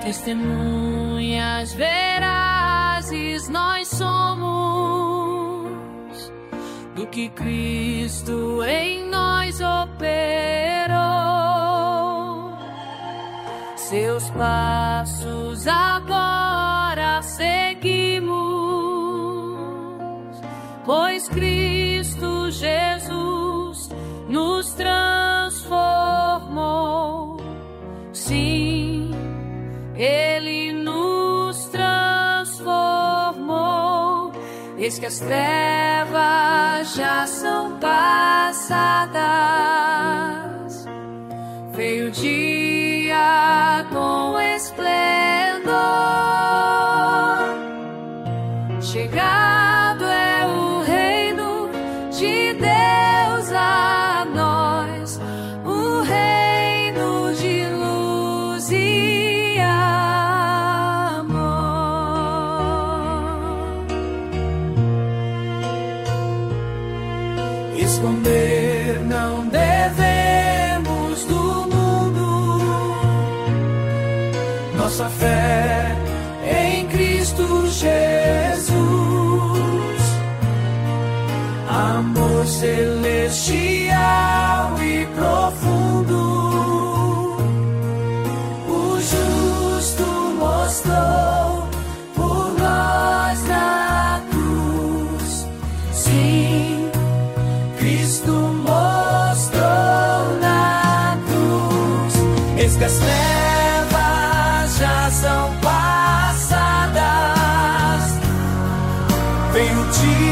Testemunhas verazes nós somos do que Cristo em nós operou. Seus passos agora seguimos, pois Cristo Jesus nos transformou. Sim, Ele nos transformou. Eis que as trevas já são passadas, veio o dia com esplendor. Chegado é o reino de Deus a nós, o reino de luz e amor. Esconder não devemos do mundo nossa fé em Cristo Jesus. Amor celestial e profundo, o justo mostrou por nós na cruz. Sim, Cristo mostrou na cruz. Eis que as trevas já são passadas, vem o dia